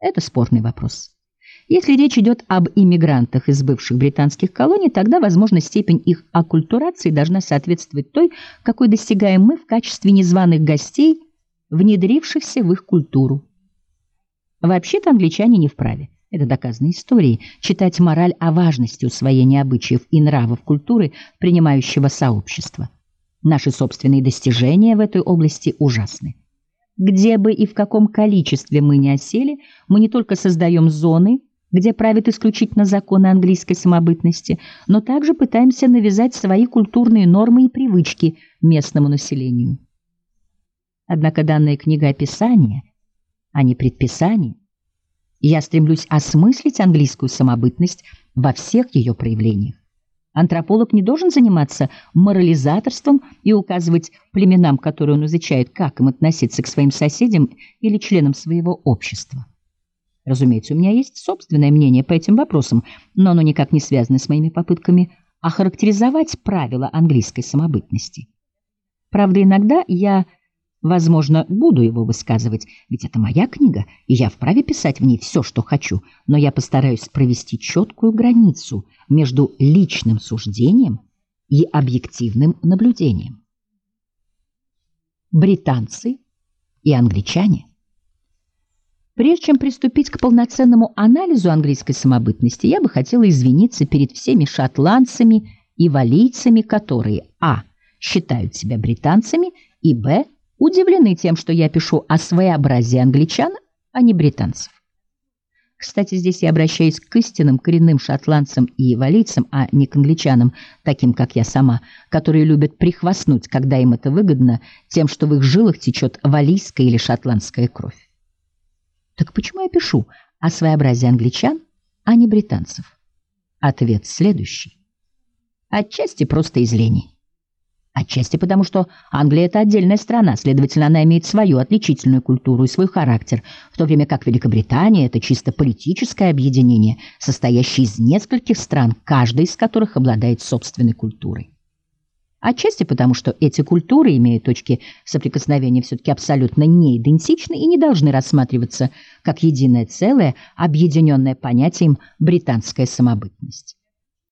Это спорный вопрос. Если речь идет об иммигрантах из бывших британских колоний, тогда, возможно, степень их аккультурации должна соответствовать той, какой достигаем мы в качестве незваных гостей, внедрившихся в их культуру. Вообще-то англичане не вправе, это доказано историей, читать мораль о важности усвоения обычаев и нравов культуры принимающего сообщества. Наши собственные достижения в этой области ужасны. Где бы и в каком количестве мы ни осели, мы не только создаем зоны, где правят исключительно законы английской самобытности, но также пытаемся навязать свои культурные нормы и привычки местному населению. Однако данная книга описания, а не предписание. Я стремлюсь осмыслить английскую самобытность во всех ее проявлениях. Антрополог не должен заниматься морализаторством и указывать племенам, которые он изучает, как им относиться к своим соседям или членам своего общества. Разумеется, у меня есть собственное мнение по этим вопросам, но оно никак не связано с моими попытками охарактеризовать правила английской самобытности. Правда, иногда я, возможно, буду его высказывать, ведь это моя книга, и я вправе писать в ней все, что хочу, но я постараюсь провести четкую границу между личным суждением и объективным наблюдением. Британцы и англичане. Прежде чем приступить к полноценному анализу английской самобытности, я бы хотела извиниться перед всеми шотландцами и валлийцами, которые а. считают себя британцами, и б. удивлены тем, что я пишу о своеобразии англичан, а не британцев. Кстати, здесь я обращаюсь к истинным коренным шотландцам и валлийцам, а не к англичанам, таким как я сама, которые любят прихвастнуть, когда им это выгодно, тем, что в их жилах течет валлийская или шотландская кровь. Так почему я пишу о своеобразии англичан, а не британцев? Ответ следующий. Отчасти просто из лени. Отчасти потому, что Англия – это отдельная страна, следовательно, она имеет свою отличительную культуру и свой характер, в то время как Великобритания – это чисто политическое объединение, состоящее из нескольких стран, каждая из которых обладает собственной культурой. Отчасти потому, что эти культуры, имея точки соприкосновения, все-таки абсолютно не идентичны и не должны рассматриваться как единое целое, объединенное понятием британская самобытность.